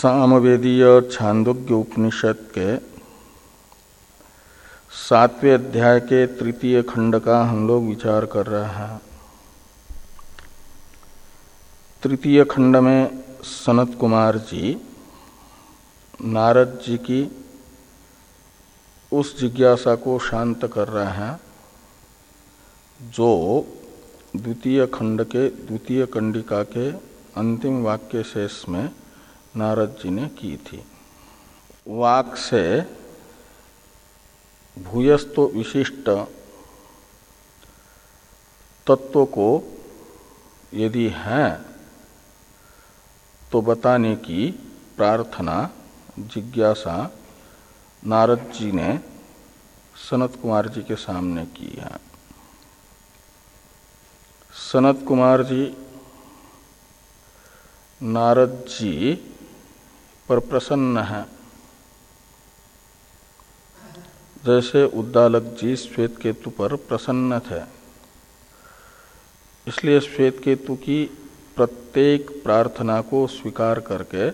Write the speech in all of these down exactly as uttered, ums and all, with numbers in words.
सामवेदीय छांदोग्य उपनिषद के सातवें अध्याय के तृतीय खंड का हम लोग विचार कर रहे हैं। तृतीय खंड में सनत कुमार जी नारद जी की उस जिज्ञासा को शांत कर रहे हैं जो द्वितीय खंड के द्वितीय कंडिका के अंतिम वाक्य शेष में नारद जी ने की थी। वाक से भूयस्तो विशिष्ट तत्व को यदि है तो बताने की प्रार्थना जिज्ञासा नारद जी ने सनत कुमार जी के सामने की है। सनत कुमार जी नारद जी पर प्रसन्न है, जैसे उद्दालक जी श्वेत केतु पर प्रसन्न थे। इसलिए श्वेत केतु की प्रत्येक प्रार्थना को स्वीकार करके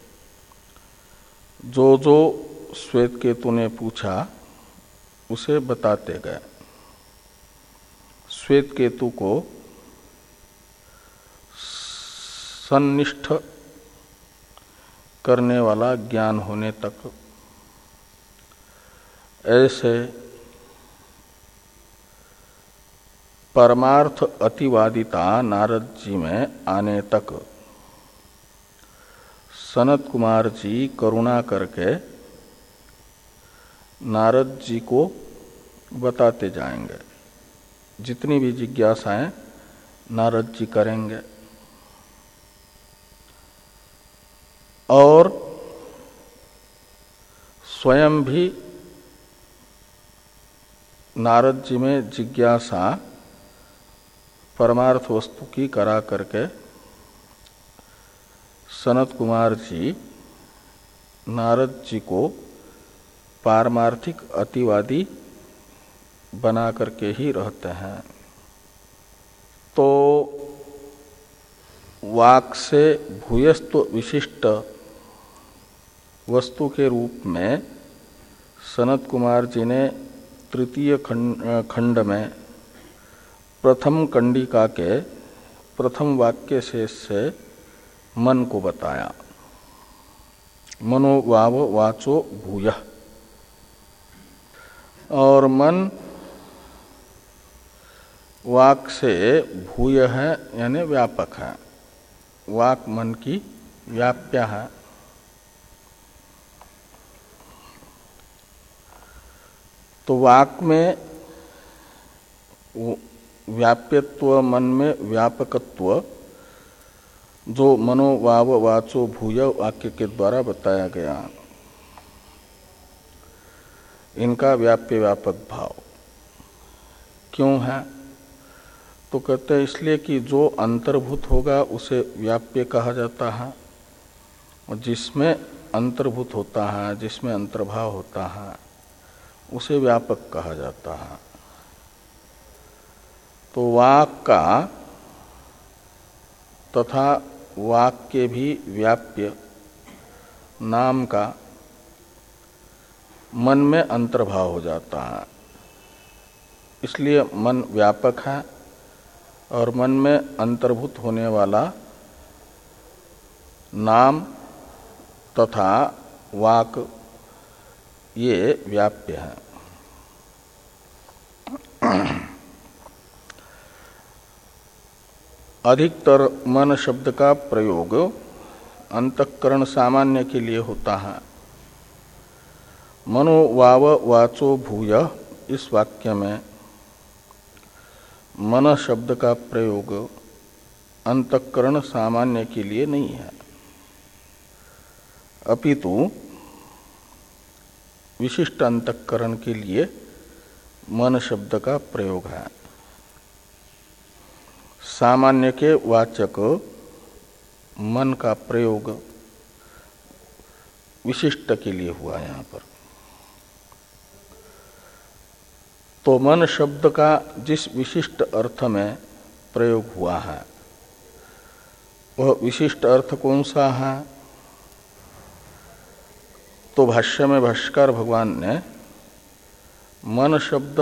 जो जो श्वेत केतु ने पूछा उसे बताते गए। श्वेत केतु को सन्निष्ठ करने वाला ज्ञान होने तक ऐसे परमार्थ अतिवादिता नारद जी में आने तक सनत कुमार जी करुणा करके नारद जी को बताते जाएंगे। जितनी भी जिज्ञासाएं नारद जी करेंगे और स्वयं भी नारद जी में जिज्ञासा परमार्थ वस्तु की करा करके सनत कुमार जी नारद जी को पारमार्थिक अतिवादी बना करके ही रहते हैं। तो वाक से भूयस्त्व विशिष्ट वस्तु के रूप में सनत कुमार जी ने तृतीय खंड में प्रथम कंडिका के प्रथम वाक्य शेष से मन को बताया। मनोवाव वाचो भूयः, और मन वाक से भूय है यानी व्यापक है। वाक मन की व्याप्या है। तो वाक में व्याप्यत्व, मन में व्यापकत्व जो मनोवाव वाचो भूय वाक्य के द्वारा बताया गया, इनका व्याप्य व्यापक भाव क्यों है? तो कहते हैं इसलिए कि जो अंतर्भूत होगा उसे व्याप्य कहा जाता है, और जिसमें अंतर्भूत होता है, जिसमें अंतर्भाव होता है, उसे व्यापक कहा जाता है। तो वाक का तथा वाक के भी व्याप्य नाम का मन में अंतर्भाव हो जाता है। इसलिए मन व्यापक है और मन में अंतर्भूत होने वाला नाम तथा वाक ये व्याप्य है। अधिकतर मन शब्द का प्रयोग अंतःकरण सामान्य के लिए होता है। मनोवाव वाचो भूय इस वाक्य में मन शब्द का प्रयोग अंतःकरण सामान्य के लिए नहीं है, अपितु विशिष्ट अंतःकरण के लिए मन शब्द का प्रयोग है। सामान्य के वाचक मन का प्रयोग विशिष्ट के लिए हुआ यहाँ पर। तो मन शब्द का जिस विशिष्ट अर्थ में प्रयोग हुआ है वह विशिष्ट अर्थ कौन सा है? तो भाष्य में भाष्यकार भगवान ने मन शब्द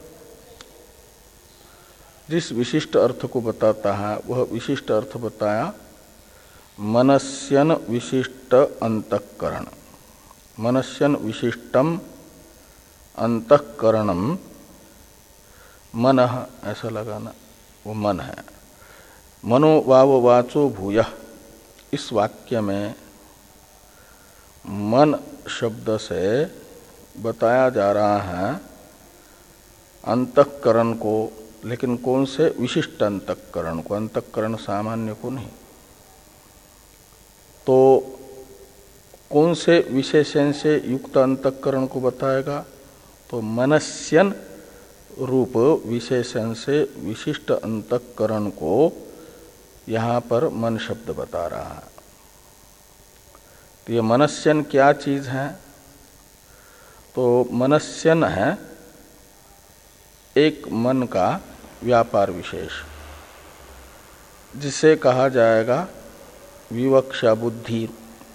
जिस विशिष्ट अर्थ को बताता है वह विशिष्ट अर्थ बताया मनस्यन विशिष्ट अंतःकरण। मनस्यन विशिष्टम अंतःकरणम मनः, ऐसा लगाना, वो मन है। मनो वाव वाचो भूयः, इस वाक्य में मन शब्द से बताया जा रहा है अंतःकरण को, लेकिन कौन से? विशिष्ट अंतःकरण को, अंतःकरण सामान्य को नहीं। तो कौन से विशेषण से युक्त अंतःकरण को बताएगा? तो मनस्यन रूप विशेषण से विशिष्ट अंतःकरण को यहाँ पर मन शब्द बता रहा है। तो ये मनस्यन क्या चीज है? तो मनस्यन है एक मन का व्यापार विशेष, जिसे कहा जाएगा विवक्षा बुद्धि।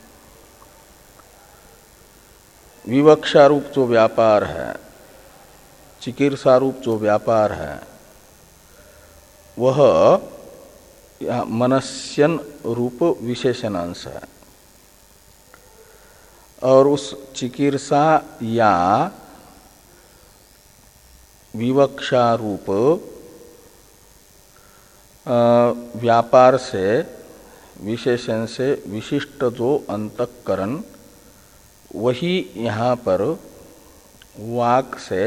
विवक्षा रूप जो व्यापार है, चिकीर्षा रूप जो व्यापार है, वह मनस्यन रूप विशेषणांश है। और उस चिकीर्षा या विवक्षा रूप व्यापार से, विशेषण से विशिष्ट जो अंतःकरण, वही यहाँ पर वाक से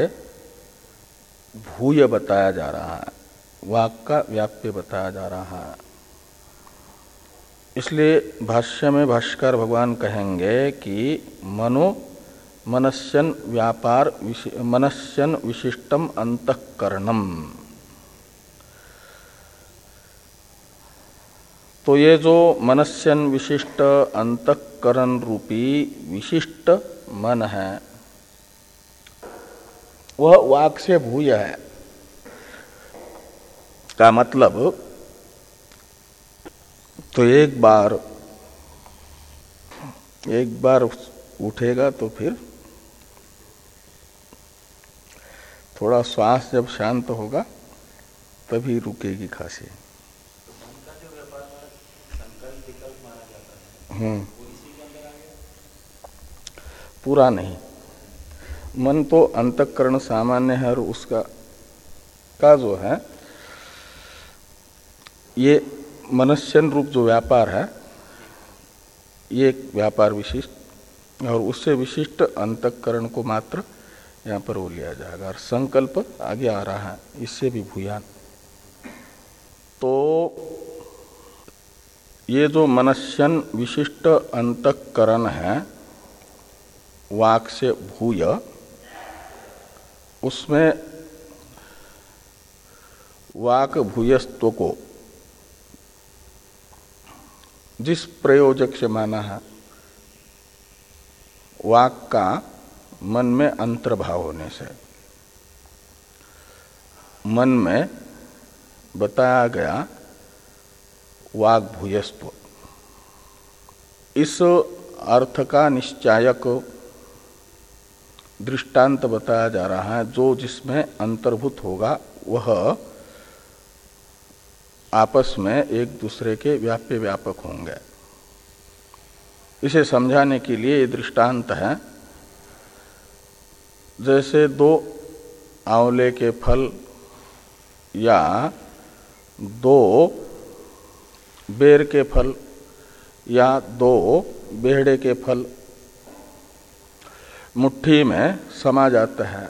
भूय बताया जा रहा है, वाक का व्याप्य बताया जा रहा है। इसलिए भाष्य में भाष्यकार भगवान कहेंगे कि मनो मनस्यन व्यापार मनस्यन विशिष्टम अंतःकरणम। तो ये जो मनस्यन विशिष्ट अंतःकरण रूपी विशिष्ट मन है, वह वाक से भूय है। का मतलब तो एक बार एक बार उठेगा तो फिर थोड़ा श्वास जब शांत होगा तभी रुकेगी खांसी। हम्म पूरा नहीं। मन तो अंतःकरण सामान्य है और उसका का जो है ये मनस्यन रूप जो व्यापार है, ये एक व्यापार विशिष्ट, और उससे विशिष्ट अंतःकरण को मात्र यहाँ पर वो लिया जाएगा। और संकल्प आगे आ रहा है, इससे भी भूयान। तो ये जो मनस्यन विशिष्ट अंतःकरण है वाक से भूय, उसमें वाक भूयस्त्व को जिस प्रयोजक से माना है, वाक का मन में अंतर्भाव होने से, मन में बताया गया वाक भूयस्त्व, इस अर्थ का निश्चायक दृष्टांत बताया जा रहा है। जो जिसमें अंतर्भूत होगा वह आपस में एक दूसरे के व्याप्य व्यापक होंगे। इसे समझाने के लिए ये दृष्टांत है। जैसे दो आंवले के फल या दो बेर के फल या दो बेहड़े के फल मुट्ठी में समा जाते हैं,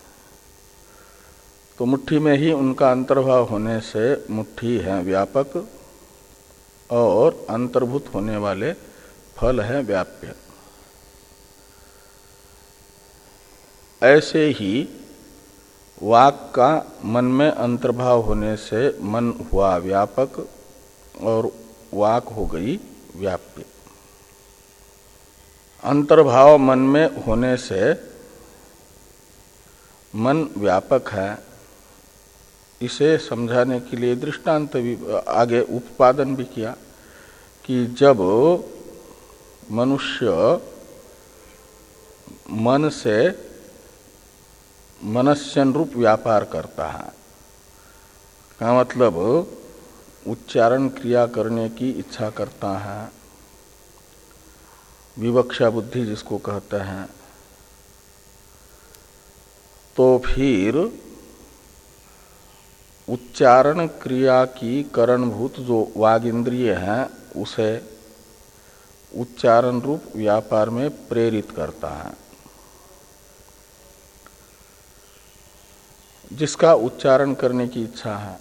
तो मुट्ठी में ही उनका अंतर्भाव होने से मुट्ठी है व्यापक और अंतर्भूत होने वाले फल है व्याप्य। ऐसे ही वाक का मन में अंतर्भाव होने से मन हुआ व्यापक और वाक हो गई व्याप्य। अंतर्भाव मन में होने से मन व्यापक है, इसे समझाने के लिए दृष्टांत भी आगे उपपादन भी किया कि जब मनुष्य मन से मनस्यन रूप व्यापार करता है, का मतलब उच्चारण क्रिया करने की इच्छा करता है, विवक्षा बुद्धि जिसको कहते हैं, तो फिर उच्चारण क्रिया की करणभूत जो वाग इंद्रिय है उसे उच्चारण रूप व्यापार में प्रेरित करता है। जिसका उच्चारण करने की इच्छा है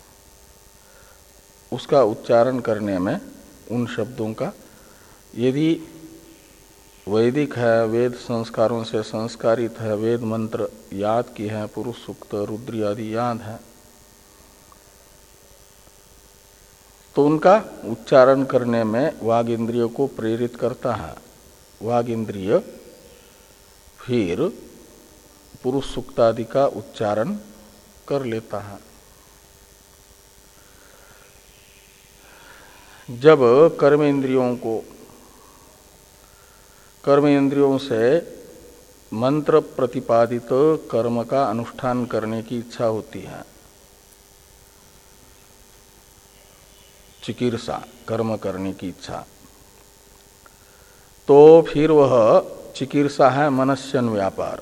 उसका उच्चारण करने में उन शब्दों का, यदि वैदिक है, वेद संस्कारों से संस्कारित है, वेद मंत्र याद की है, पुरुष सूक्त रुद्री आदि याद है, तो उनका उच्चारण करने में वाग इंद्रिय को प्रेरित करता है। वाग इंद्रिय फिर पुरुष सूक्त आदि का उच्चारण कर लेता है। जब कर्म इंद्रियों को कर्म इंद्रियों से मंत्र प्रतिपादित कर्म का अनुष्ठान करने की इच्छा होती है, चिकीर्षा कर्म करने की इच्छा, तो फिर वह चिकीर्षा है मनस्यन व्यापार।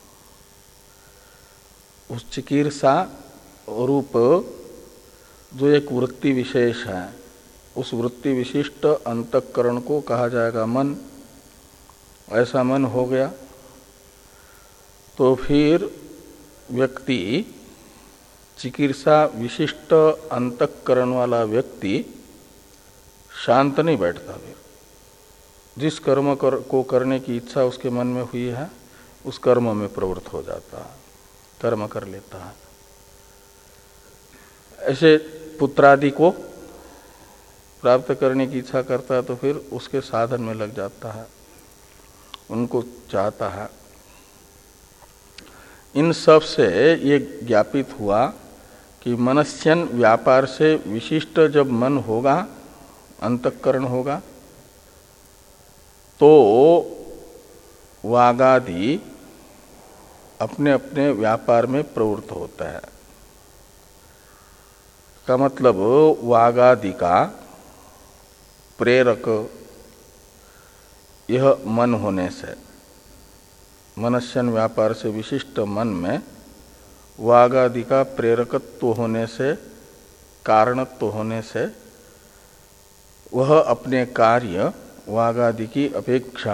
उस चिकीर्षा रूप जो एक वृत्ति विशेष है, उस वृत्ति विशिष्ट अंतःकरण को कहा जाएगा मन। ऐसा मन हो गया तो फिर व्यक्ति, चिकीर्षा विशिष्ट अंतःकरण वाला व्यक्ति शांत नहीं बैठता। फिर जिस कर्म कर, को करने की इच्छा उसके मन में हुई है उस कर्म में प्रवृत्त हो जाता है, कर्म कर लेता है। ऐसे पुत्रादि को प्राप्त करने की इच्छा करता है तो फिर उसके साधन में लग जाता है, उनको चाहता है। इन सब से ये ज्ञापित हुआ कि मनस्यन व्यापार से विशिष्ट जब मन होगा, अंतःकरण होगा, तो वागादि अपने अपने व्यापार में प्रवृत्त होता है। का मतलब वागादि का प्रेरक यह मन होने से, मनस्यन व्यापार से विशिष्ट मन में वागादि का प्रेरकत्व होने से, कारणत्व होने से वह अपने कार्य वागादि की अपेक्षा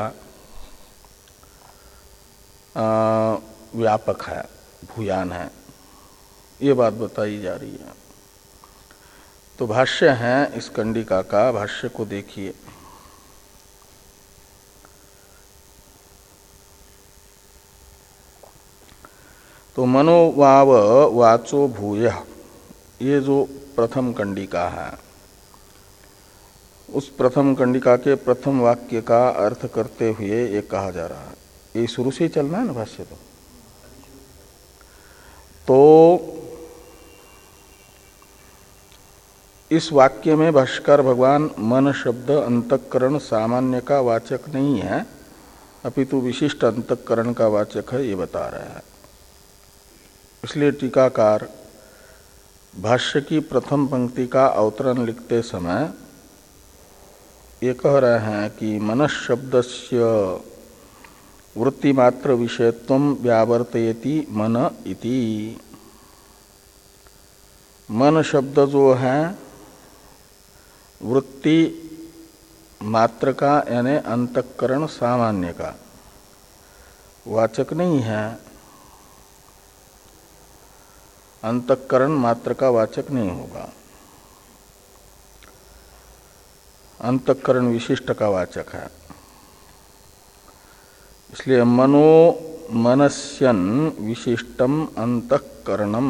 व्यापक है, भूयान है। ये बात बताई जा रही है। तो भाष्य है इस कंडिका का, भाष्य को देखिए। तो मनोवाव वाचो भूय, ये जो प्रथम कंडिका है, उस प्रथम कंडिका के प्रथम वाक्य का अर्थ करते हुए ये कहा जा रहा है। ये शुरू से ही चलना है ना भाष्य। तो तो इस वाक्य में भाष्यकार भगवान मन शब्द अंतःकरण सामान्य का वाचक नहीं है, अपितु विशिष्ट अंतःकरण का वाचक है, ये बता रहे हैं। इसलिए टीकाकार भाष्य की प्रथम पंक्ति का अवतरण लिखते समय ये कह रहे हैं कि मन शब्दस्य वृत्तिमात्र विषयत्वं व्यावर्तयति मन इति। मन शब्द जो है वृत्ति मात्र का यानी अंतःकरण सामान्य का वाचक नहीं है, अंतःकरण मात्र का वाचक नहीं होगा, अंतःकरण विशिष्ट का वाचक है। इसलिए मनो मनस्यन विशिष्टम अंतःकरणम,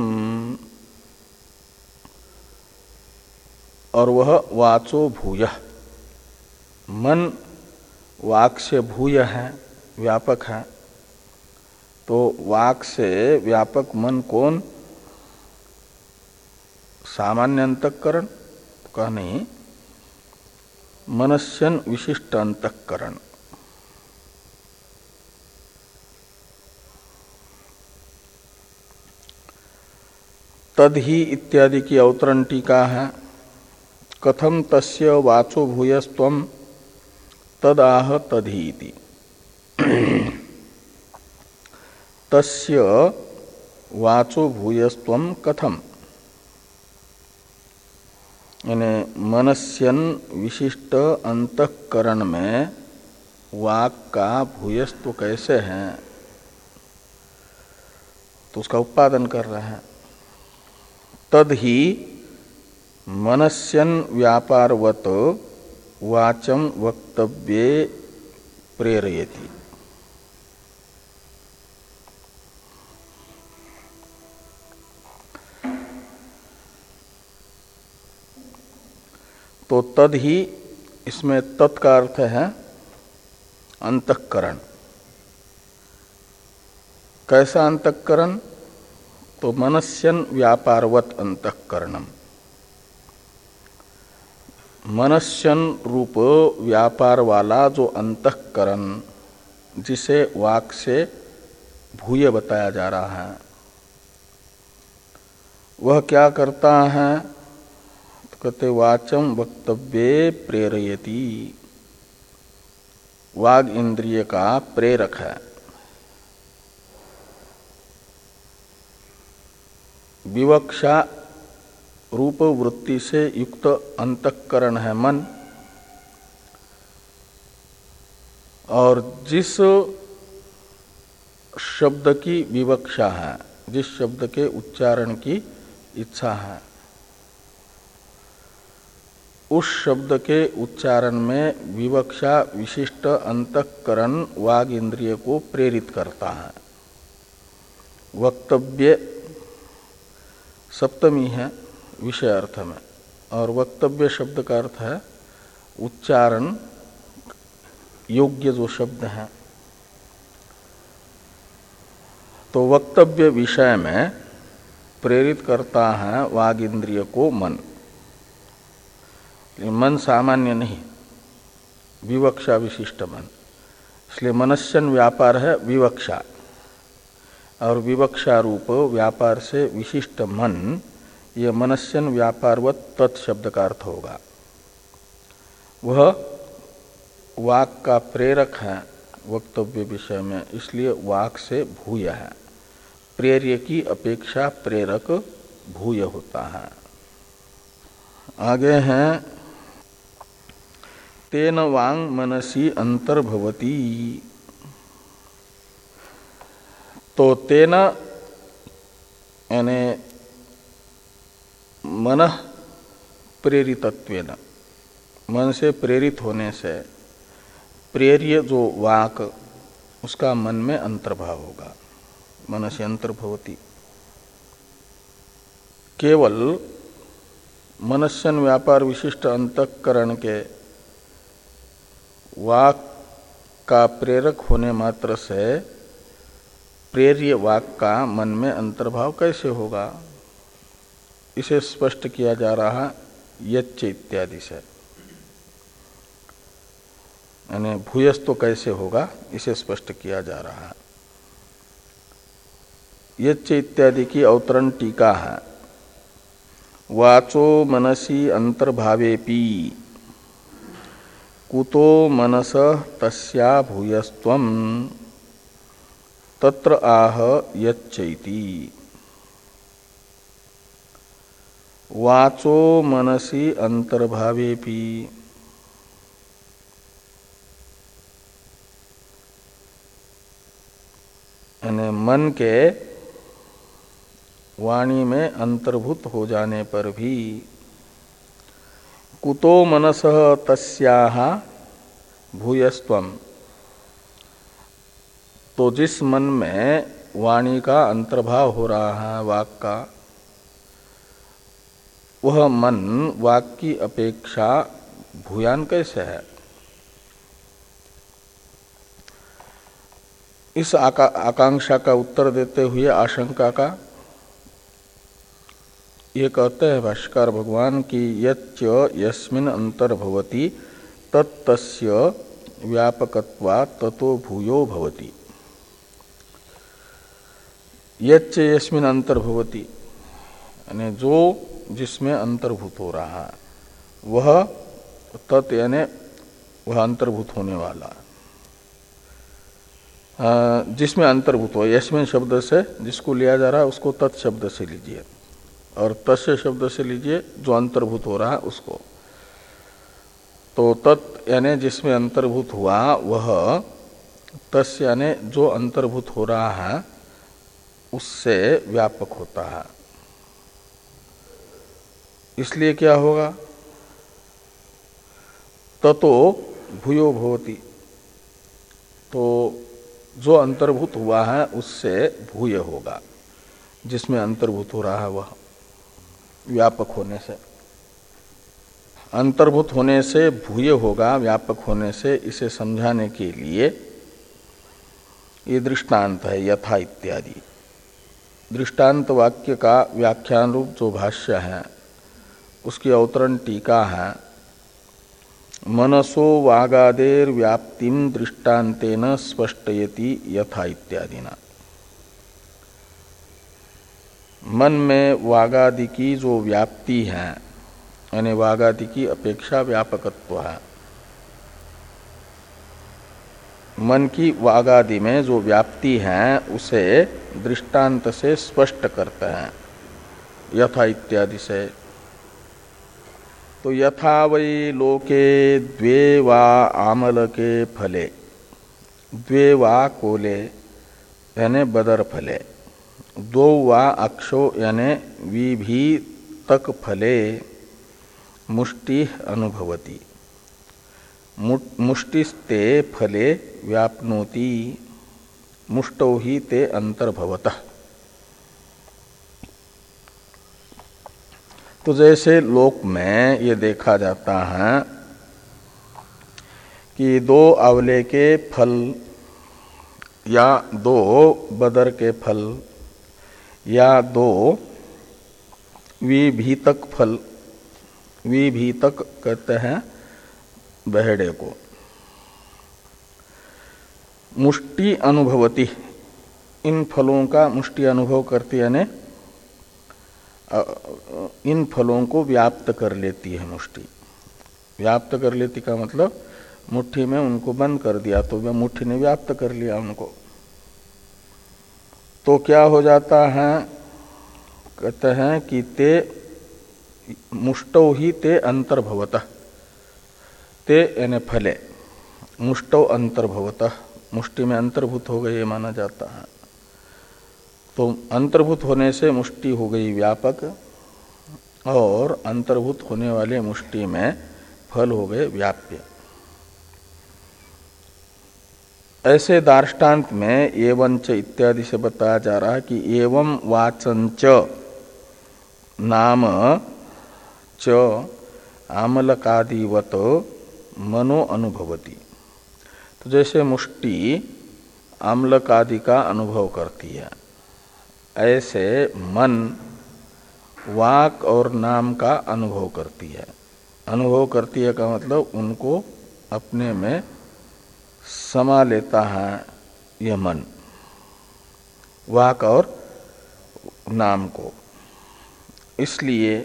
और वह वाचो भूय, मन वाक से भूय है, व्यापक है। तो वाक से व्यापक मन कौन? सामान्य अंतःकरण का नहीं, मनस्यन विशिष्ट अंतःकरण। तद ही इत्यादि की अवतरण टीका है। कथम तस्य वाचो भूयस्त्वम तदाह तदहीति। तस्य वाचो भूयस्त्वम कथम, यानी मनस्यन विशिष्ट अंतःकरण में वाक का भूयस्त्व कैसे है, तो उसका उत्पादन कर रहे हैं। तद ही मनस्यन व्यापारवत वाचम वक्तव्ये प्रेरयति। तो तद ही, इसमें तत् का अर्थ है अंतःकरण। कैसा अंतःकरण? तो मनस्यन व्यापारवत अंतःकरणम। मनस्यन रूप व्यापार वाला जो अंतःकरण, जिसे वाक से भूय बताया जा रहा है, वह क्या करता है? तो कहते वाचम वक्तव्ये प्रेरयति, वाग इंद्रिय का प्रेरक है। विवक्षा रूप वृत्ति से युक्त अंतःकरण है मन, और जिस शब्द की विवक्षा है, जिस शब्द के उच्चारण की इच्छा है, उस शब्द के उच्चारण में विवक्षा विशिष्ट अंतःकरण वाग इंद्रिय को प्रेरित करता है। वक्तव्य सप्तमी है विषय अर्थ में, और वक्तव्य शब्द का अर्थ है उच्चारण योग्य जो शब्द है। तो वक्तव्य विषय में प्रेरित करता है वाग इंद्रिय को मन। मन सामान्य नहीं, विवक्षा विशिष्ट मन, इसलिए मनस्यन व्यापार है विवक्षा, और विवक्षा रूप व्यापार से विशिष्ट मन, यह मनस्यन व्यापारवत तत्शब्द का अर्थ होगा। वह वाक का प्रेरक है वक्तव्य विषय में, इसलिए वाक से भूय है। प्रेर्य की अपेक्षा प्रेरक भूय होता है। आगे हैं तेन वांग मनसी अंतर्भवती। तो तेन यानी मन प्रेरितत्वेन, मन से प्रेरित होने से प्रेर्य जो वाक, उसका मन में अंतर्भाव होगा। मन से अंतर्भवती, केवल मनस्यन व्यापार विशिष्ट अंतःकरण के वाक का प्रेरक होने मात्र से प्रेर्य वाक का मन में अंतर्भाव कैसे होगा, इसे स्पष्ट किया जा रहा यच्च इत्यादि से। यानी भूयस तो कैसे होगा, इसे स्पष्ट किया जा रहा है। यच्च इत्यादि की अवतरण टीका है। वाचो मनसी अंतर्भावेपि कुतो मनस तस्या भूयस्त्वम तत्र आह यच्चैति। वाचो मनसी अंतर्भावेपि, यानी मन के वाणी में अंतर्भूत हो जाने पर भी कुतो मनसः तस्याः भूयस्त्वम, तो जिस मन में वाणी का अंतर्भाव हो रहा है वाक का, वह मन वाक की अपेक्षा भूयान कैसे है। इस आका, आकांक्षा का उत्तर देते हुए आशंका का ये कहते हैं भाष्यकार भगवान की यच्च यस्मिन् अंतर्भवति तत्तस्य व्यापकत्वात् ततो भूयो भवति। यच्च यस्मिन् अंतर्भवति, यानी जो जिसमें अंतर्भूत हो रहा है वह तत् यानी वह अंतर्भूत होने वाला, जिसमें अंतर्भूत हो। यस्मिन शब्द से जिसको लिया जा रहा है उसको तत् शब्द से लीजिए और तस्य शब्द से लीजिए जो अंतर्भूत हो रहा है उसको। तो तत् यानी जिसमें अंतर्भूत हुआ वह तस्य यानी जो अंतर्भूत हो रहा है उससे व्यापक होता है। इसलिए क्या होगा, ततो भूयो भवति, तो जो अंतर्भूत हुआ है उससे भूय होगा, जिसमें अंतर्भूत हो रहा है वह व्यापक होने से। अंतर्भूत होने से भूय होगा, व्यापक होने से, इसे समझाने के लिए ये दृष्टांत है यथा इत्यादि। दृष्टांत वाक्य का व्याख्यान रूप जो भाष्य है उसकी अवतरण टीका है, मनसो वागादेर व्याप्तिम दृष्टांतेन स्पष्टयति यथा इत्यादिना। मन में वागादि की जो व्याप्ति है यानी वागादि की अपेक्षा व्यापकत्व है, मन की वागादि में जो व्याप्ति है उसे दृष्टांत से स्पष्ट करते हैं यथा इत्यादि से। तो यथा वै लोके द्वे वा आमलके फले, द्वे वा कोले यानी बदर फले, दो वा अक्षो यानी विभीतक फले मुष्टि अनुभवति, मुष्टिस्ते फले व्याप्नोति, मुष्टौ ही ते अंतर्भवतः। तो जैसे लोक में ये देखा जाता है कि दो आंवले के फल या दो बदर के फल या दो विभीतक फल, विभीतक कहते हैं बहेड़े को, मुष्टि अनुभवती, इन फलों का मुष्टि अनुभव करती यानी इन फलों को व्याप्त कर लेती है मुष्टि। व्याप्त कर लेती का मतलब मुट्ठी में उनको बंद कर दिया तो वह मुट्ठी ने व्याप्त कर लिया उनको। तो क्या हो जाता है, कहते हैं कि ते मुष्टौ ही ते अंतर्भवतः, ते यानी फले, मुष्टौ अंतर्भवतः, मुष्टि में अंतर्भूत हो गए माना जाता है। तो अंतर्भूत होने से मुष्टि हो गई व्यापक और अंतर्भूत होने वाले मुष्टि में फल हो गए व्याप्य। ऐसे दार्ष्टान्त में एवंच इत्यादि से बताया जा रहा है कि एवं वाचंच नाम च आमलकादिवत मनो अनुभवति। तो जैसे मुष्टि आमलकादि का अनुभव करती है, ऐसे मन वाक और नाम का अनुभव करती है। अनुभव करती है का मतलब उनको अपने में समा लेता है यह मन, वाक और नाम को। इसलिए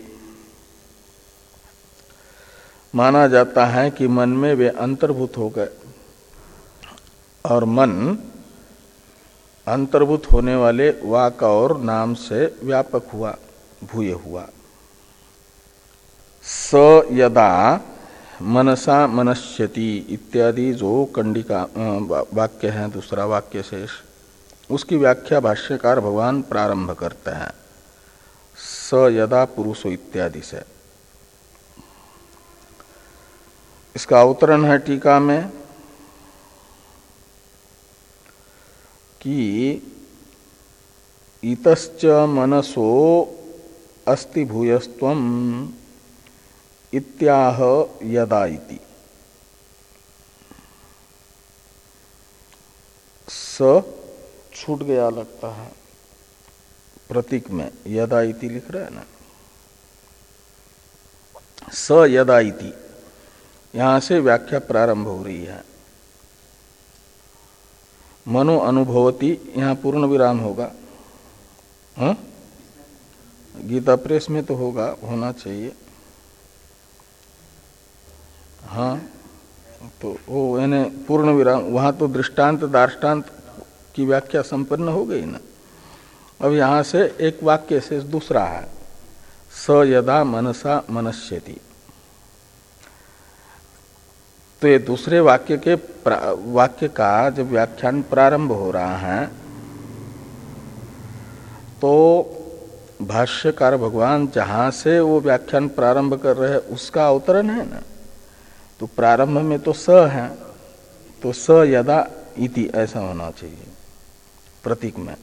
माना जाता है कि मन में वे अंतर्भूत हो गए और मन अंतर्भूत होने वाले वाक और नाम से व्यापक हुआ, भूय हुआ। स यदा मनसा मनश्यति इत्यादि जो कंडिका वाक्य है, दूसरा वाक्य शेष, उसकी व्याख्या भाष्यकार भगवान प्रारंभ करते हैं स यदा पुरुषो इत्यादि से। इसका अवतरण है टीका में कि इतश्च मनसो अस्ति भूयस्त्वम इत्याह यदा इति। स छूट गया लगता है प्रतीक में, यदा इति लिख रहा है ना, स यदा इति, यहां से व्याख्या प्रारंभ हो रही है। मनो अनुभवती, यहां पूर्ण विराम होगा। हाँ? गीता प्रेस में तो होगा, होना चाहिए। हाँ, तो वो यानी पूर्ण विराम, वहाँ तो दृष्टांत दार्ष्टान्त की व्याख्या संपन्न हो गई ना। अब यहाँ से एक वाक्य से दूसरा है, स यदा मनसा मनस्यति। तो ये दूसरे वाक्य के वाक्य का जब व्याख्यान प्रारंभ हो रहा है तो भाष्यकार भगवान जहाँ से वो व्याख्यान प्रारंभ कर रहे हैं उसका अवतरण है ना। तो प्रारंभ में तो स है, तो स यदा इति ऐसा होना चाहिए प्रतीक में।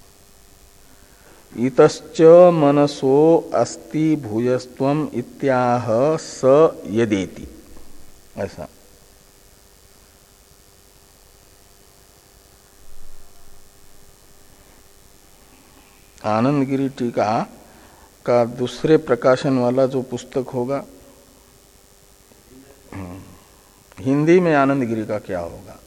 इतश्च मनसो अस्ति भूयस्त्वम इत्याह स यदेति, ऐसा। आनंद गिरी टीका का दूसरे प्रकाशन वाला जो पुस्तक होगा, हिंदी में आनंद गिरी का क्या होगा,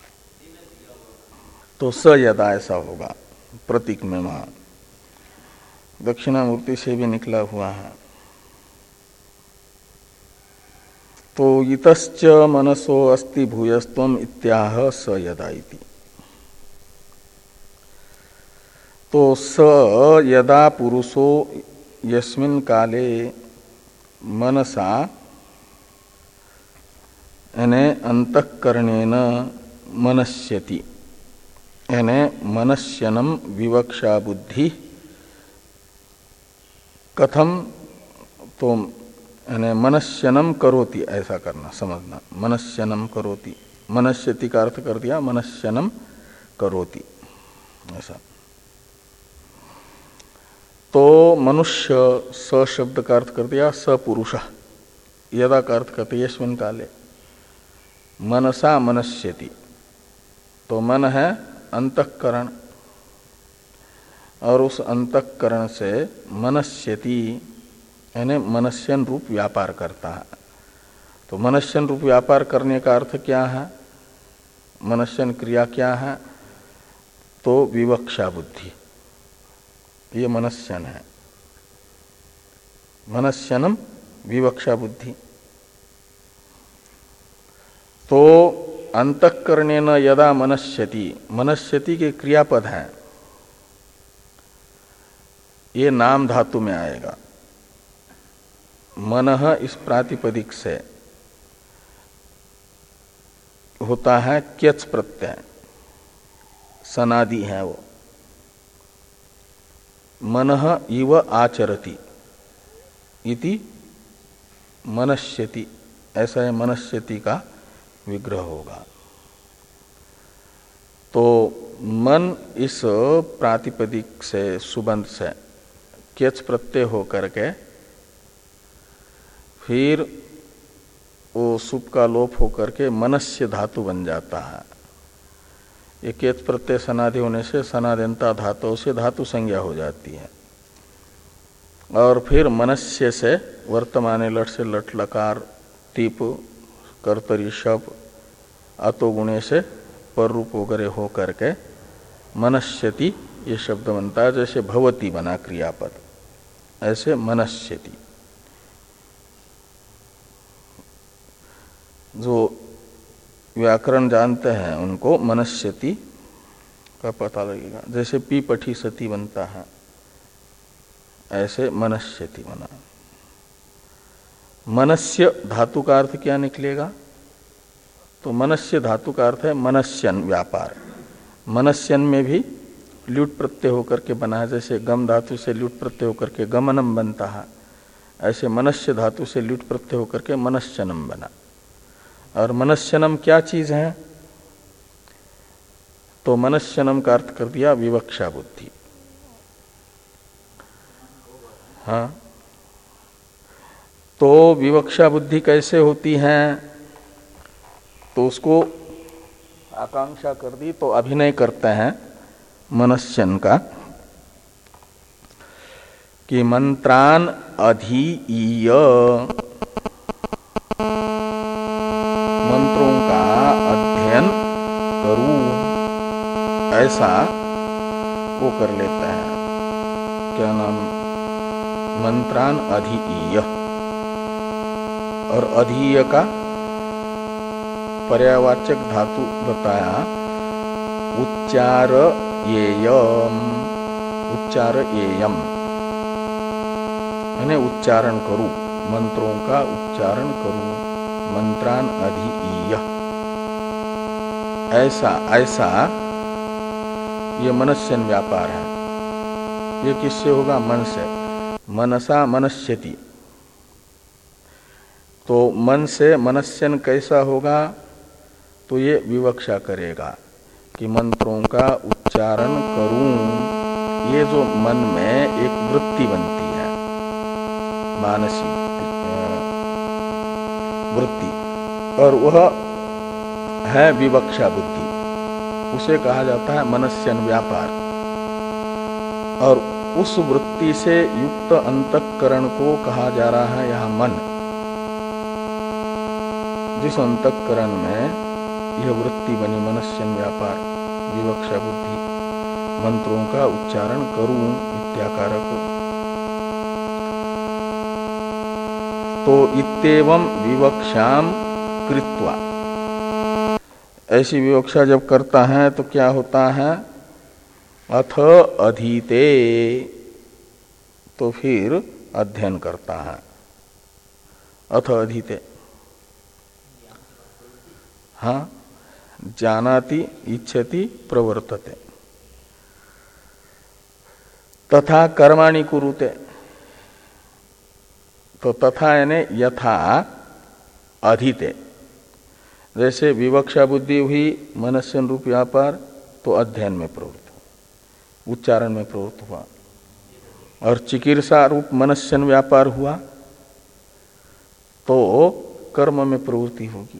तो स यदा ऐसा होगा प्रतीक में। वहां दक्षिणामूर्ति से भी निकला हुआ है। तो इतश्च मनसो अस्ति भूयस्त्वम इत्याह स यदा इति। तो स यदा पुरुषो यस्मिन् काले मनसा यानी अंतःकरणेन मनस्यति, यानी मनस्यनम विवक्षा बुद्धि कथम, तो यानी मनस्यनम करोति ऐसा करना, समझना। मनस्यनम करोति, मनस्यति का अर्थ कर दिया मनस्यनम करोति ऐसा। तो मनुष्य स शब्द का अर्थ कर दिया सपुरुष, यदा का अर्थ करते यस्मिन् काले, मनसा मनस्यति, तो मन है अंतःकरण और उस अंतःकरण से मनस्यति यानी मनस्यन रूप व्यापार करता है। तो मनस्यन रूप व्यापार करने का अर्थ क्या है, मनस्यन क्रिया क्या है, तो विवक्षा बुद्धि, ये मनस्यन है। मनस्यनम विवक्षा बुद्धि। तो अंतःकरणेन यदा मनस्यति, मनस्यति के क्रियापद है, ये नाम धातु में आएगा। मनः इस प्रातिपदिक से होता है क्यच प्रत्यय, सनादि है वो। मनः इव आचरति इति मनस्यति, ऐसा है मनस्यति का विग्रह होगा। तो मन इस प्रातिपदिक से सुबंध से क्यच प्रत्यय हो करके फिर वो सुप का लोप होकर के मनस्य धातु बन जाता है। ये क्यच प्रत्यय सनादि होने से सनाद्यंता धातु से धातु संज्ञा हो जाती है। और फिर मनस्य से वर्तमाने लट से लट लकार टीप कर्तरी शप अतो गुणे से पर रूप वगैरह हो करके मनस्यति ये शब्द बनता है। जैसे भवती बना क्रियापद, ऐसे मनस्यति। जो व्याकरण जानते हैं उनको मनस्यति का पता लगेगा। जैसे पी पठी सती बनता है, ऐसे मनस्यति बना। मनस्य धातु का अर्थ क्या निकलेगा, तो मनस्य धातु का अर्थ है मनस्यन व्यापार। मनस्यन में भी ल्युट प्रत्यय होकर के बना है। जैसे गम धातु से ल्युट प्रत्यय होकर के गमनम बनता है, ऐसे मनस्य धातु से ल्युट प्रत्यय होकर के मनस्यनम बना। और मनस्यनम क्या चीज है, तो मनस्यनम का अर्थ कर दिया विवक्षा बुद्धि। हाँ, तो विवक्षा बुद्धि कैसे होती है, तो उसको आकांक्षा कर दी तो अभिनय करते हैं मनस्यन का कि मंत्रान अधीय, मंत्रों का अध्ययन करूं, ऐसा वो कर लेता है। क्या नाम, मंत्रान अधीय, और अधीय का पर्यावाचक धातु बताया उच्चार येयम, उच्चार येयम यानी उच्चारण करूं, मंत्रों का उच्चारण करूं, मंत्रान अधीय, ऐसा ऐसा ये मनस्यन व्यापार है। ये किससे होगा? मन से। मनसा मनस्यति, तो मन से मनस्यन कैसा होगा? तो ये विवक्षा करेगा कि मंत्रों का उच्चारण करूं। ये जो मन में एक वृत्ति बनती है, मानसिक वृत्ति, और वह है विवक्षा बुद्धि, उसे कहा जाता है मनस्यन व्यापार। और उस वृत्ति से युक्त अंतःकरण को कहा जा रहा है यहाँ मन। जिस अंतःकरण में यह वृत्ति बनी मनस्यन व्यापार, विवक्षा बुद्धि, मंत्रों का उच्चारण करूं इत्याकारक, तो इत्येवं विवक्षाम कृत्वा, ऐसी विवक्षा जब करता है तो क्या होता है? अथ अधीते, तो फिर अध्ययन करता है। अथ अधीते, हाँ, जानाति इच्छति प्रवर्तते, तथा कर्माणि कुरुते, तो तथा यानी यथा अधीते, जैसे विवक्षा बुद्धि हुई मनस्यन रूप व्यापार, तो अध्ययन में प्रवृत्त, उच्चारण में प्रवृत्त हुआ, और चिकीर्षा रूप मनस्यन व्यापार हुआ तो कर्म में प्रवृत्ति होगी।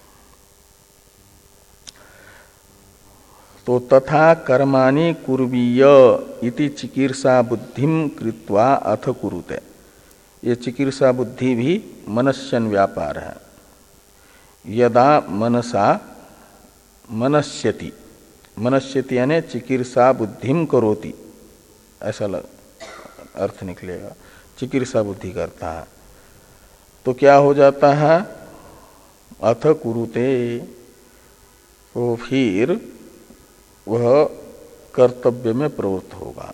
तो तथा कर्माणि कुर्वीय इति चिकीर्षा बुद्धिम कृत्वा अथ कुरुते, ये चिकीर्षा बुद्धि भी मनस्यन व्यापार है। यदा मनसा मनस्यति, मनस्यति यानी चिकीर्षा बुद्धिम करोति, ऐसा अर्थ निकलेगा, चिकीर्षा बुद्धि करता है, तो क्या हो जाता है? अथ कुरुते, तो फिर वह कर्तव्य में प्रवृत्त होगा।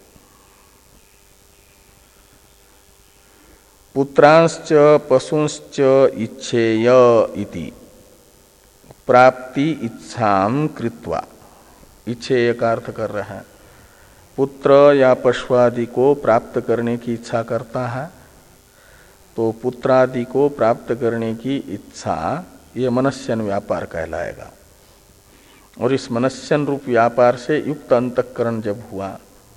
पुत्रांश्च पशुंश्च इच्छेय इति प्राप्ति इच्छाम कृत्वा, इच्छेय का अर्थ कर रहे हैं, पुत्र या पशुआदि को प्राप्त करने की इच्छा करता है, तो पुत्रादि को प्राप्त करने की इच्छा ये मनस्यन व्यापार कहलाएगा। और इस मनस्यन रूप व्यापार से युक्त अंतःकरण जब हुआ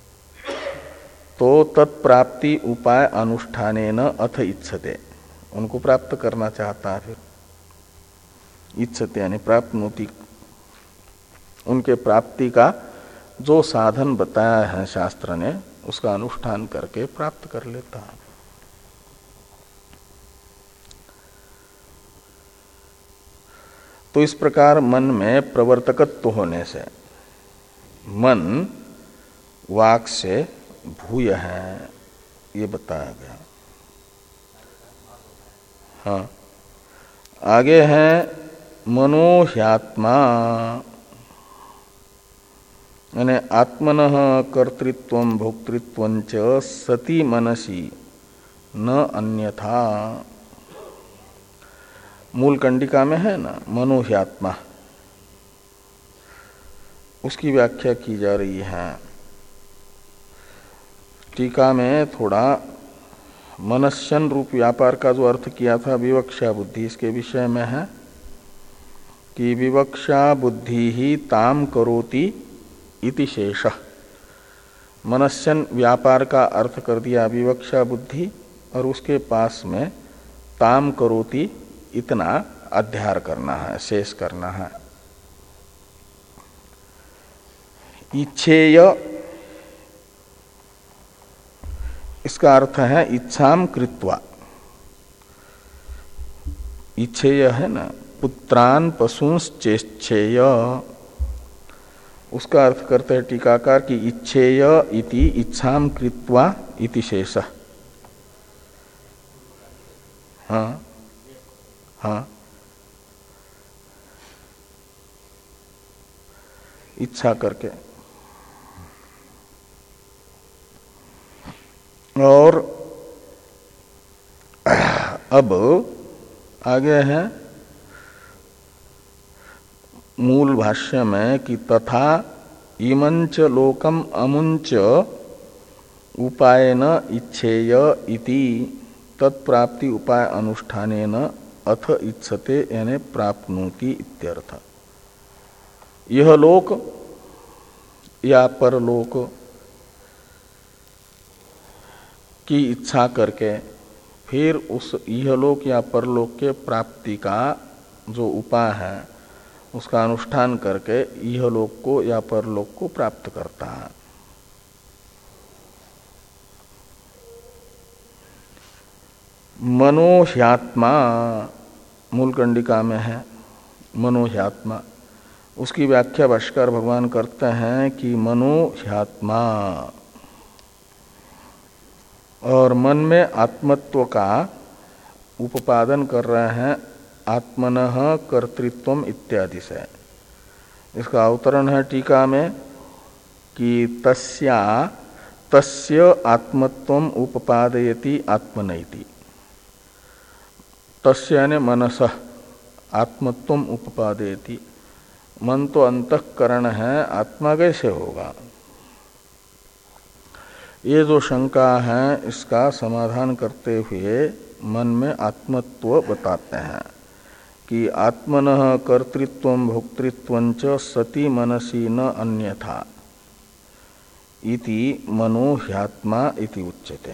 तो तत्प्राप्ति उपाय अनुष्ठानेन अथ इच्छते, उनको प्राप्त करना चाहता है, फिर इच्छते यानी प्राप्नोति, उनके प्राप्ति का जो साधन बताया है शास्त्र ने उसका अनुष्ठान करके प्राप्त कर लेता है। तो इस प्रकार मन में प्रवर्तकत्व होने से मन वाक से भूय है, ये बताया गया। हाँ, आगे है मनोह्यात्मा, यानी आत्मनः कर्तृत्वं भोक्तृत्वं च सति मनसि न अन्यथा। मूल कंडिका में है ना मनोह्यात्मा, उसकी व्याख्या की जा रही है। टीका में थोड़ा मनस्यन रूप व्यापार का जो अर्थ किया था विवक्षा बुद्धि, इसके विषय में है कि विवक्षा बुद्धि ही ताम करोति इति शेषः। मनस्यन व्यापार का अर्थ कर दिया विवक्षा बुद्धि, और उसके पास में ताम करोति इतना अध्यार करना है, शेष करना है। इच्छेय, इसका अर्थ है इच्छाम कृत्वा। इच्छेय है ना, पुत्रान पशुंश्चेच्छेय, उसका अर्थ करते हैं टीकाकार कि इच्छेय इति इच्छाम कृत्वा इति शेषः। हाँ हाँ, इच्छा करके। और अब आगे है मूल भाष्य में कि तथा इमंच लोकम अमुंच उपायन इच्छेय इति तत्प्राप्ति उपाय अनुष्ठानेन अथ इच्छते यानी प्राप्नोति इत्यर्थ। यह लोक या परलोक की इच्छा करके फिर उस इहलोक या परलोक के प्राप्ति का जो उपाय है उसका अनुष्ठान करके इहलोक को या परलोक को प्राप्त करता है। मनोह्यात्मा मूल कंडिका में है, मनोह्यात्मा। उसकी व्याख्या भाष्यकार भगवान करते हैं कि मनोह्यात्मा और मन में आत्मत्व का उपादन कर रहे हैं आत्मनः कर्तृत्वम इत्यादि से। इसका अवतरण है टीका में कि तस्या तस्य आत्मत्वम उपपादयति आत्मनैति। तस्य यानी मनसः आत्मत्वम उपपादयति। मन तो अंतःकरण है, आत्मा कैसे होगा? ये जो शंका है इसका समाधान करते हुए मन में आत्मत्व बताते हैं कि आत्मनः कर्तृत्वं भोक्तृत्वंच सति मनसी न अन्यथा इति मनोह्यात्मा इति उच्यते।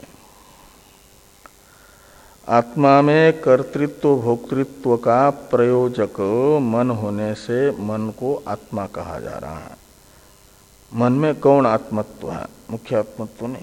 आत्मा में कर्तृत्व भोक्तृत्व का प्रयोजक मन होने से मन को आत्मा कहा जा रहा है। मन में कौन आत्मत्व है? मुख्य आत्मत्व नहीं।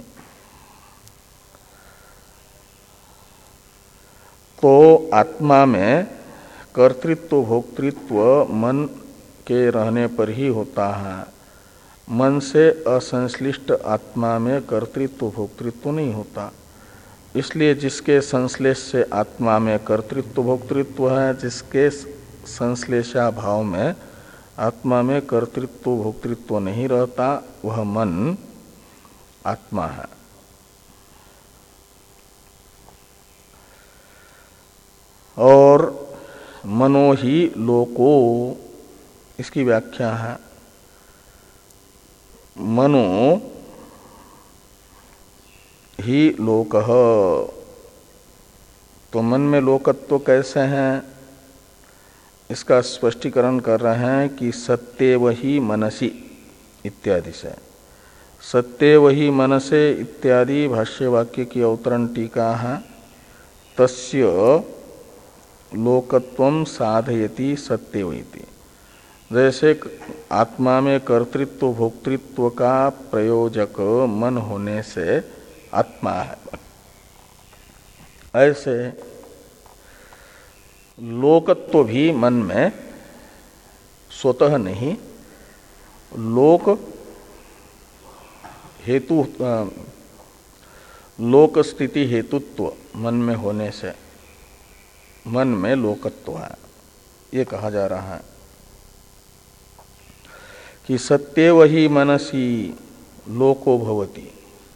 तो आत्मा में कर्तृत्व भोक्तृत्व मन के रहने पर ही होता है। मन से असंश्लिष्ट आत्मा में कर्तृत्व भोक्तृत्व नहीं होता। इसलिए जिसके संश्लेष से आत्मा में कर्तृत्व भोक्तृत्व है, जिसके संश्लेषा भाव में आत्मा में कर्तृत्व भोक्तृत्व नहीं रहता, वह मन आत्मा है। और मनो ही लोको, इसकी व्याख्या है मनो ही लोकः। तो मन में लोकत्व कैसे हैं इसका स्पष्टीकरण कर रहे हैं कि सत्येव ही मनसि इत्यादि से। सत्येव ही मनसे इत्यादि भाष्य वाक्य की अवतरण टीका है। तस्य लोकत्वं साधयति सत्येव इति। जैसे आत्मा में कर्तृत्व भोक्तृत्व का प्रयोजक मन होने से आत्मा है, ऐसे लोकत्व भी मन में स्वतः नहीं, लोक हेतु लोक स्थिति हेतुत्व मन में होने से मन में लोकत्व है, ये कहा जा रहा है कि सत्येव ही मनसी लोको भवति।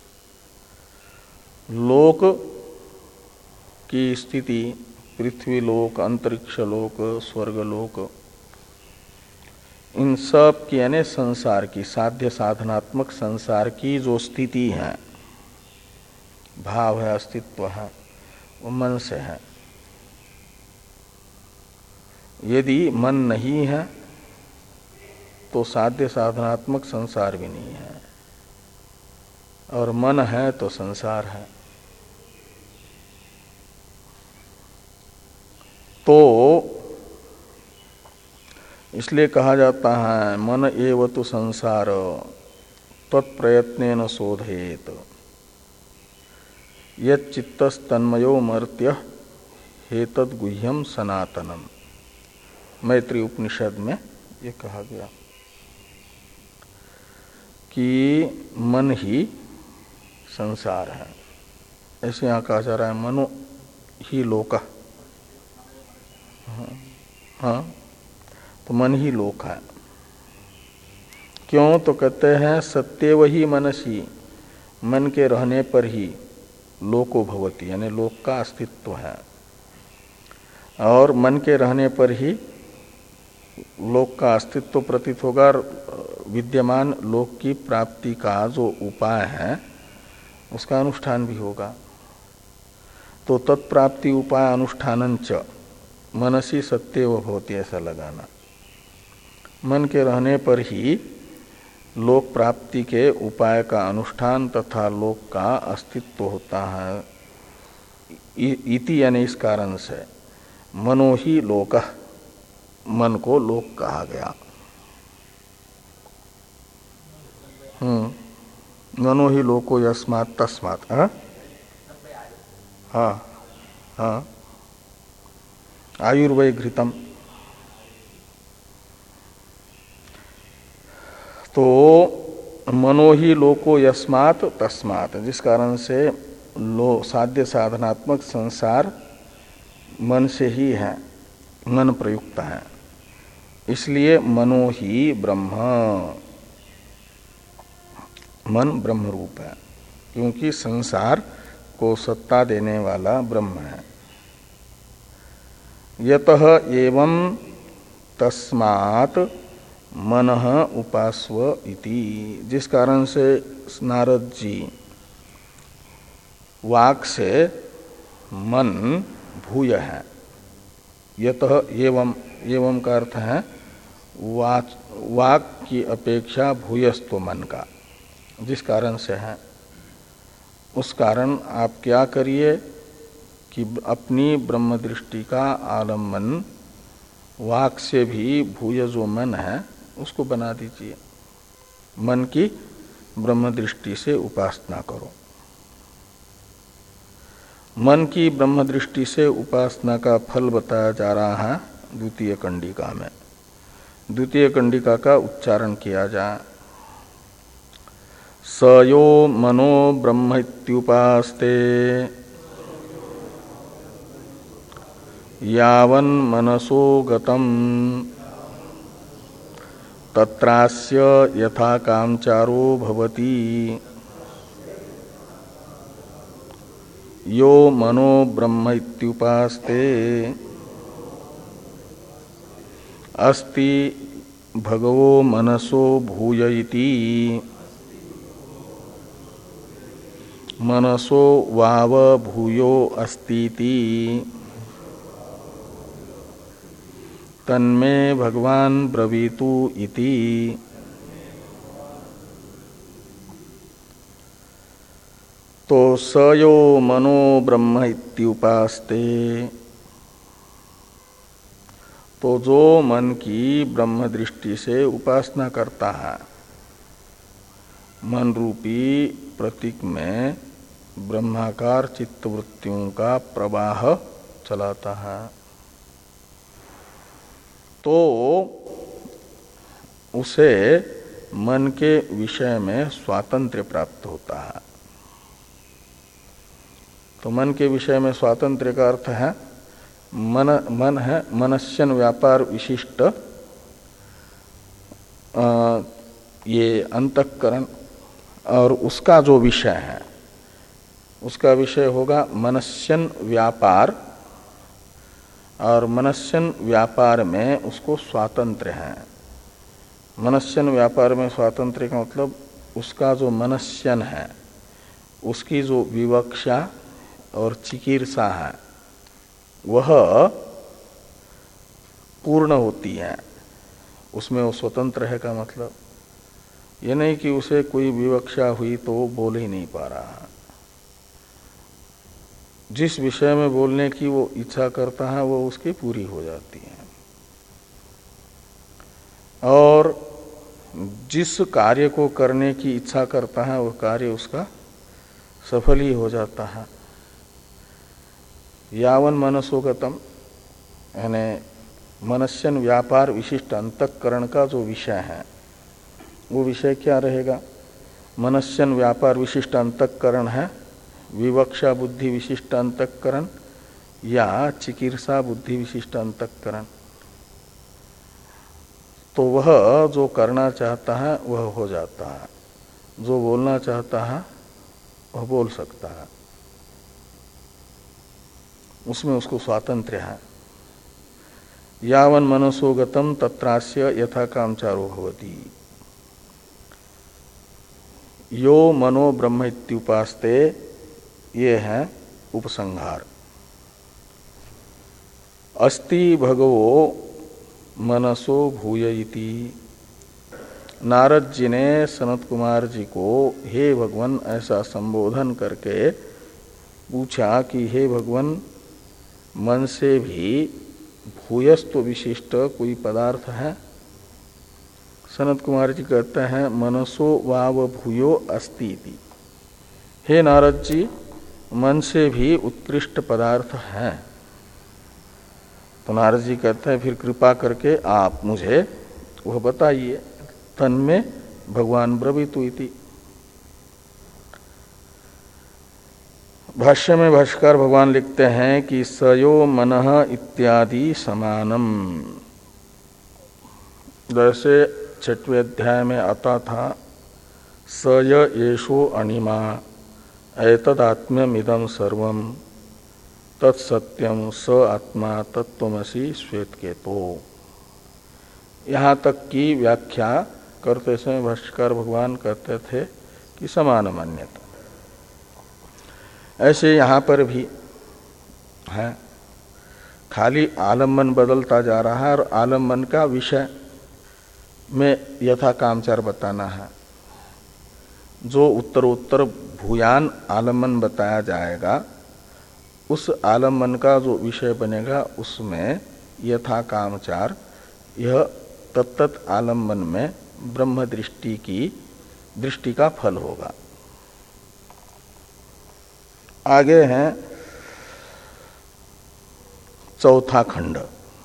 लोक की स्थिति पृथ्वी लोक, अंतरिक्ष लोक, स्वर्गलोक, इन सब की यानी संसार की साध्य साधनात्मक संसार की जो स्थिति है, भाव है, अस्तित्व है, वो मन से है। यदि मन नहीं है तो साध्य साधनात्मक संसार भी नहीं है, और मन है तो संसार है। तो इसलिए कहा जाता है मन एव तु संसार तत्प्रयत्नेन शोधयेत यच्चित्तस्तन्मयो मर्त्य हेतद गुह्यम सनातनम। मैत्री उपनिषद में ये कहा गया कि मन ही संसार है। ऐसे यहाँ कहा जा रहा है मनो ही लोक हाँ, तो मन ही लोक है। क्यों? तो कहते हैं सत्येव ही मनसी, मन के रहने पर ही लोको भवति, यानी लोक का अस्तित्व है। और मन के रहने पर ही लोक का अस्तित्व प्रतीत होगा और विद्यमान लोक की प्राप्ति का जो उपाय है उसका अनुष्ठान भी होगा। तो तत्प्राप्ति उपाय अनुष्ठानंच मनसी सत्येव भवति, ऐसा लगाना। मन के रहने पर ही लोक प्राप्ति के उपाय का अनुष्ठान तथा लोक का अस्तित्व होता है। इति यानी इस कारण से मनो ही लोकः, मन को लोक कहा गया। हम्म मनो ही लोको यस्मात् तस्मात्। हाँ हाँ हाँ आयुर्वै घृतम। तो मनो ही लोको यस्मात् तस्मात्, जिस कारण से लो साध्य साधनात्मक संसार मन से ही है, मन प्रयुक्त है, इसलिए मनो ही ब्रह्म, मन ब्रह्म रूप है, क्योंकि संसार को सत्ता देने वाला ब्रह्म है। यतः एवं तस्मात् मनः उपास्व इति, जिस कारण से नारद जी वाक् से मन भूय है। यतः एवं, एवं का अर्थ है वाक वाक की अपेक्षा भूयस्त्व मन का, जिस कारण से है उस कारण आप क्या करिए कि अपनी ब्रह्म दृष्टि का आलम्बन वाक से भी भूय जो मन है उसको बना दीजिए। मन की ब्रह्म दृष्टि से उपासना करो। मन की ब्रह्म दृष्टि से उपासना का फल बताया जा रहा है द्वितीय कंडिका में। द्वितीय कंडिका का उच्चारण किया जाए। स यो मनो ब्रह्मत्युपास्ते यावन् मनसो गतम् तत्रास्य यथा कामचारो भवति यो मनो ब्रह्मत्युपास्ते अस्ति भगवो मनसो भूय इति मनसो वाव भूयो अस्तीति तन्मे भगवान ब्रवीतु इति। तो स यो मनो ब्रह्म इत्युपास्ते, तो जो मन की ब्रह्म दृष्टि से उपासना करता है, मन रूपी प्रतीक में ब्रह्माकार चित्तवृत्तियों का प्रवाह चलाता है, तो उसे मन के विषय में स्वातंत्र्य प्राप्त होता है। तो मन के विषय में स्वातंत्र्य का अर्थ है मन मन है मनस्यन व्यापार विशिष्ट आ, ये अंतःकरण, और उसका जो विषय है उसका विषय होगा मनस्यन व्यापार, और मनस्यन व्यापार में उसको स्वातंत्र्य है। मनस्यन व्यापार में स्वातंत्र्य का मतलब उसका जो मनस्यन है उसकी जो विवक्षा और चिकीर्षा है वह पूर्ण होती है, उसमें वो स्वतंत्र है का मतलब ये नहीं कि उसे कोई विवक्षा हुई तो वो बोल ही नहीं पा रहा। जिस विषय में बोलने की वो इच्छा करता है वो उसकी पूरी हो जाती है, और जिस कार्य को करने की इच्छा करता है वो कार्य उसका सफल ही हो जाता है। यावन मनसोगतम यानी मनस्यन व्यापार विशिष्ट अंतःकरण का जो विषय है वो विषय क्या रहेगा? मनस्यन व्यापार विशिष्ट अंतःकरण है विवक्षा बुद्धि विशिष्ट अंतःकरण, या चिकीर्षा बुद्धि विशिष्ट अंतःकरण, तो वह जो करना चाहता है वह हो जाता है, जो बोलना चाहता है वह बोल सकता है, उसमें उसको स्वातंत्र्य है। यावन मनसोगतम तत्रास्य यथा कामचारो भवति, यो मनो ब्रह्म इत्युपास्ते, ये है उपसंहार। अस्ति भगवो मनसो भूय इति, नारद जी ने सनत कुमार जी को हे भगवान ऐसा संबोधन करके पूछा कि हे भगवान, मन से भी भूयस्त्व विशिष्ट कोई पदार्थ है? सनत कुमार जी कहते हैं मनसो वाव भूयो अस्ति इति। हे नारद जी, मन से भी उत्कृष्ट पदार्थ है। तो नारद जी कहते हैं फिर कृपा करके आप मुझे वह बताइए। तन्मे भगवान ब्रवीतु इति। भाष्य में भाष्यकार भगवान लिखते हैं कि सयो मनः इत्यादि समानम, जैसे छठवें अध्याय में आता था स य येषो अणिमा एतदात्म्यमिदं सर्वं तत्सत्यम स आत्मा तत्त्वमसि श्वेतकेतो। यहाँ तक की व्याख्या करते समय भाष्यकार भगवान कहते थे कि समान मान्यता। ऐसे यहाँ पर भी है, खाली आलम्बन बदलता जा रहा है और आलम्बन का विषय में यथा कामचार बताना है। जो उत्तरोत्तर भूयान आलम्बन बताया जाएगा, उस आलम्बन का जो विषय बनेगा उसमें यथा कामचार यह तत्त आलम्बन में ब्रह्म दृष्टि की दृष्टि का फल होगा। आगे हैं चौथा खंड।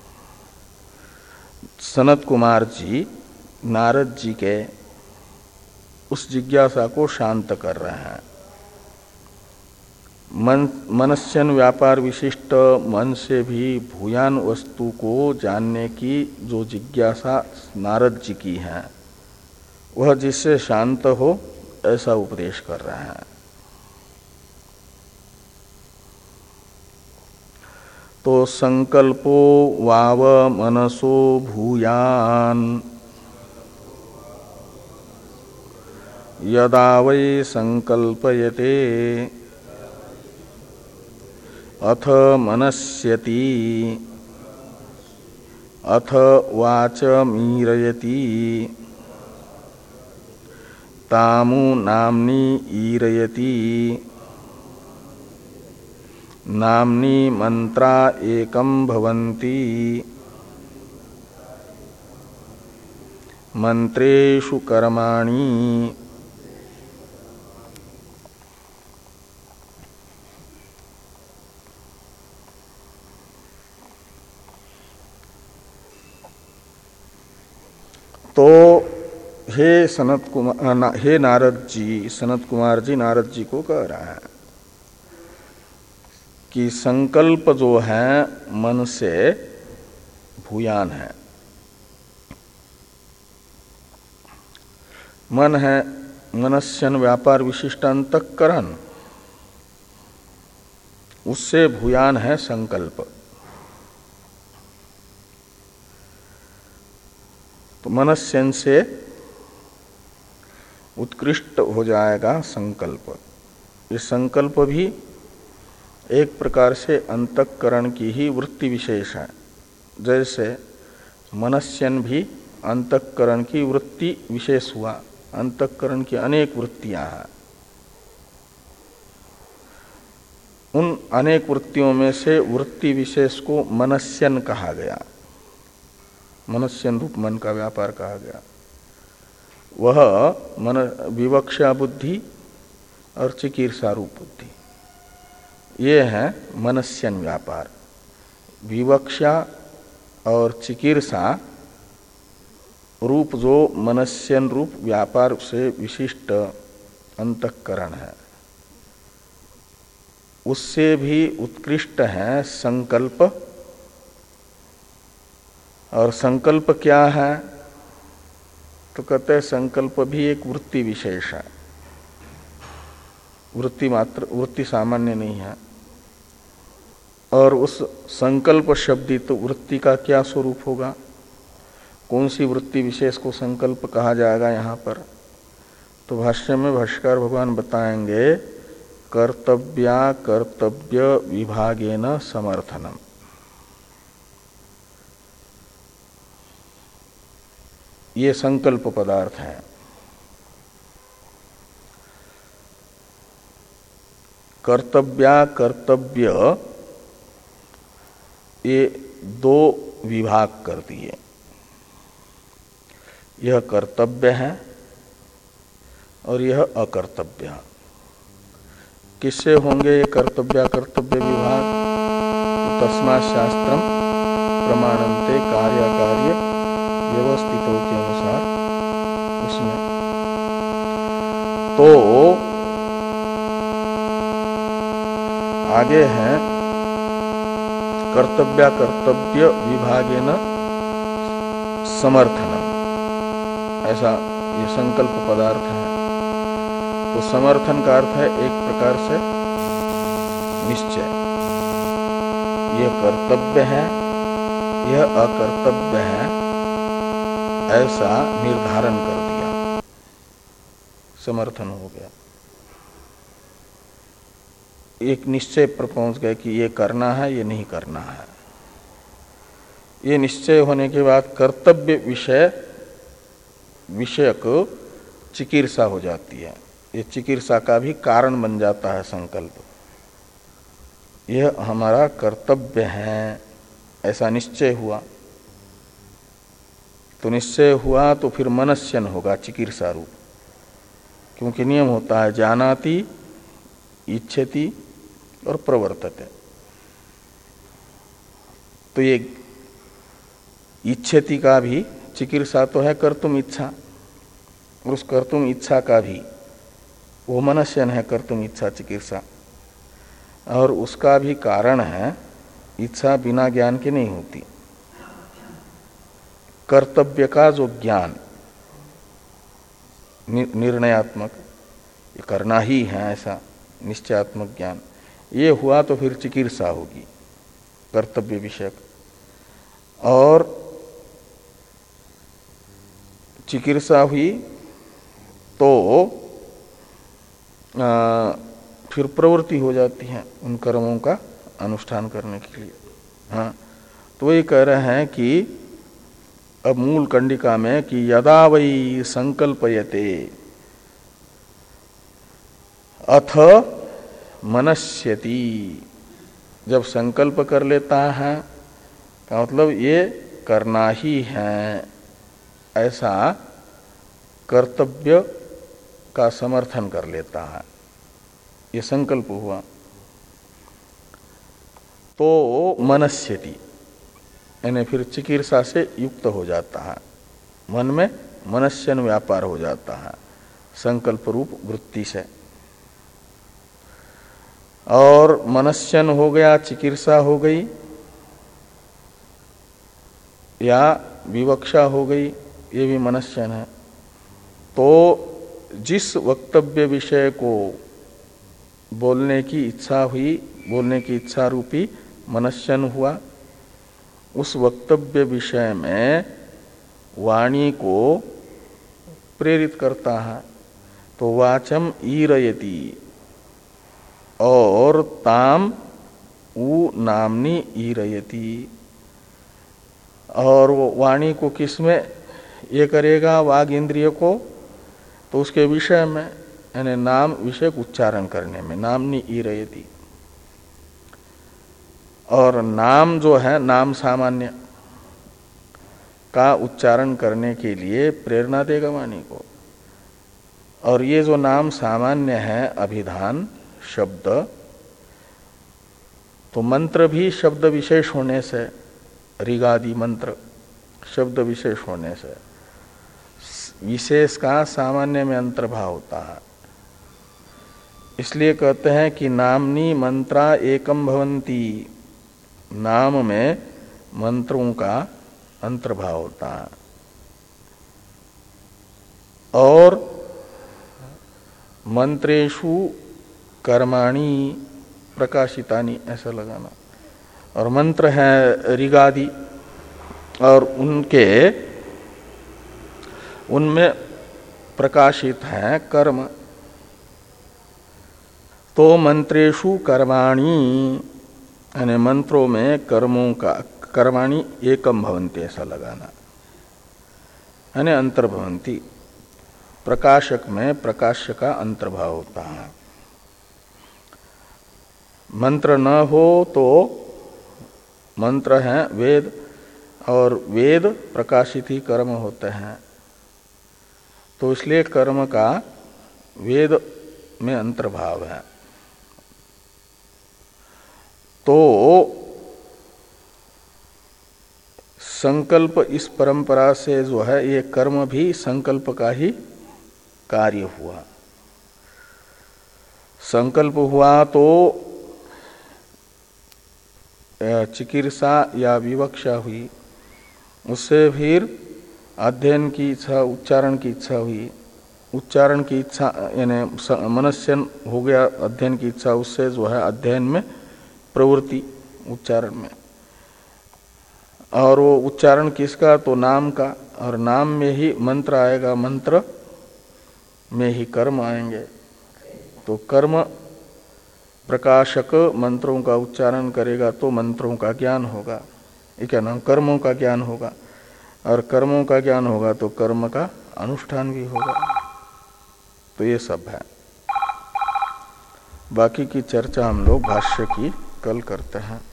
सनत कुमार जी नारद जी के उस जिज्ञासा को शांत कर रहे हैं। मन मनस्यन व्यापार विशिष्ट मन से भी भूयान वस्तु को जानने की जो जिज्ञासा नारद जी की है, वह जिससे शांत हो ऐसा उपदेश कर रहे हैं। तो संकल्पो वाव मनसो भूयान यदा वै संकल्पयते अथ मनस्यति अथ वाचमीरयति तामु नाम्नि ईरयति नाम्नि मंत्रा एकं भवन्ति मंत्रेषु कर्माणि तो हे सनत कुमार ना, हे नारद जी, सनत कुमार जी नारद जी को कह रहा है कि संकल्प जो है मन से भूयान है। मन है मनस्यन व्यापार विशिष्ट अंतःकरण, उससे भूयान है संकल्प। तो मनस्यन से उत्कृष्ट हो जाएगा संकल्प। ये संकल्प भी एक प्रकार से अंतःकरण की ही वृत्ति विशेष है। जैसे मनस्यन भी अंतःकरण की वृत्ति विशेष हुआ। अंतःकरण की अनेक वृत्तियां हैं। उन अनेक वृत्तियों में से वृत्ति विशेष को मनस्यन कहा गया। मनस्यन रूप मन का व्यापार कहा गया। वह मन विवक्षा बुद्धि और चिकीर्षा रूप बुद्धि, ये है मनस्यन व्यापार। विवक्षा और चिकीर्षा रूप जो मनस्यन रूप व्यापार से विशिष्ट अंतःकरण है, उससे भी उत्कृष्ट है संकल्प। और संकल्प क्या है? तो कहते हैं संकल्प भी एक वृत्ति विशेष है, वृत्ति मात्र, वृत्ति सामान्य नहीं है। और उस संकल्प शब्दित तो वृत्ति का क्या स्वरूप होगा? कौन सी वृत्ति विशेष को संकल्प कहा जाएगा यहाँ पर? तो भाष्य में भाष्यकार भगवान बताएंगे कर्तव्या कर्तव्य विभागेन समर्थनम। ये संकल्प पदार्थ है। कर्तव्या कर्तव्य ये दो विभाग कर दिए। यह कर्तव्य है और यह अकर्तव्य। किससे होंगे ये कर्तव्य कर्तव्य विभाग? तो तस्मात् शास्त्रम प्रमाणन्ते कार्य कार्य व्यवस्थितों के अनुसार उसमें। तो आगे है कर्तव्य कर्तव्य विभागेन समर्थनम, ऐसा ये संकल्प पदार्थ है। तो समर्थन का अर्थ है एक प्रकार से निश्चय। यह कर्तव्य है, यह अकर्तव्य है, ऐसा निर्धारण कर दिया, समर्थन हो गया। एक निश्चय पर पहुंच गए कि ये करना है, ये नहीं करना है। ये निश्चय होने के बाद कर्तव्य विषय विषयक चिकीर्षा हो जाती है। ये चिकीर्षा का भी कारण बन जाता है संकल्प। यह हमारा कर्तव्य है, ऐसा निश्चय हुआ। तो निश्चय हुआ तो फिर मनस्यन होगा चिकीर्षा रूप, क्योंकि नियम होता है जानाति, इच्छति और प्रवर्तते। तो ये इच्छति का भी चिकीर्षा तो है कर्तुम इच्छा, और उस कर्तुम इच्छा का भी वो मनस्यन है कर्तुम इच्छा चिकीर्षा। और उसका भी कारण है इच्छा बिना ज्ञान के नहीं होती। कर्तव्य का जो ज्ञान निर्णयात्मक, ये करना ही है ऐसा निश्चयात्मक ज्ञान, ये हुआ तो फिर चिकीर्षा होगी कर्तव्य विषयक। और चिकीर्षा हुई तो आ, फिर प्रवृत्ति हो जाती है उन कर्मों का अनुष्ठान करने के लिए। हाँ, तो ये कह रहे हैं कि अब मूल कंडिका में कि यदा वै संकल्पयते अथ मनस्यति, जब संकल्प कर लेता है का मतलब ये करना ही है, ऐसा कर्तव्य का समर्थन कर लेता है, ये संकल्प हुआ। तो मनस्यति यानी फिर चिकीर्षा से युक्त हो जाता है, मन में मनस्यन व्यापार हो जाता है संकल्प रूप वृत्ति से। और मनस्यन हो गया, चिकीर्षा हो गई या विवक्षा हो गई, ये भी मनस्यन है। तो जिस वक्तव्य विषय को बोलने की इच्छा हुई, बोलने की इच्छा रूपी मनस्यन हुआ, उस वक्तव्य विषय में वाणी को प्रेरित करता है। तो वाचम ईरयति और ताम उ नामनी ईरयति। और वो वाणी को किसमें ये करेगा? वाग इंद्रिय को, तो उसके विषय में यानी नाम विषय उच्चारण करने में नामनी ईरयति। और नाम जो है नाम सामान्य का उच्चारण करने के लिए प्रेरणा देगा वाणी को। और ये जो नाम सामान्य है अभिधान शब्द, तो मंत्र भी शब्द विशेष होने से, ऋगादि मंत्र शब्द विशेष होने से विशेष का सामान्य में अंतर्भाव होता है। इसलिए कहते हैं कि नामनी मंत्रा एकम भवंती, नाम में मंत्रों का अंतर्भाव होता है। और मंत्रेषु कर्माणि प्रकाशितानि, ऐसा लगाना। और मंत्र है ऋगादि, और उनके उनमें प्रकाशित है कर्म। तो मंत्रेषु कर्माणि, यानी मंत्रों में कर्मों का, कर्माणि एकम भवन्ति ऐसा लगाना, यानी अंतर्भवंती। प्रकाशक में प्रकाश्य का अंतर्भाव होता है। मंत्र न हो तो मंत्र हैं वेद, और वेद प्रकाशित ही कर्म होते हैं, तो इसलिए कर्म का वेद में अंतर्भाव है। तो संकल्प इस परंपरा से जो है, ये कर्म भी संकल्प का ही कार्य हुआ। संकल्प हुआ तो चिकित्सा या विवक्षा हुई, उससे फिर अध्ययन की इच्छा, उच्चारण की इच्छा हुई, उच्चारण की इच्छा यानी मनस्यन हो गया, अध्ययन की इच्छा, उससे जो है अध्ययन में प्रवृत्ति, उच्चारण में। और वो उच्चारण किसका, तो नाम का, और नाम में ही मंत्र आएगा, मंत्र में ही कर्म आएंगे। तो कर्म प्रकाशक मंत्रों का उच्चारण करेगा तो मंत्रों का ज्ञान होगा, ये क्या नाम, कर्मों का ज्ञान होगा। और कर्मों का ज्ञान होगा तो कर्म का अनुष्ठान भी होगा। तो ये सब है। बाकी की चर्चा हम लोग भाष्य की कल करते हैं।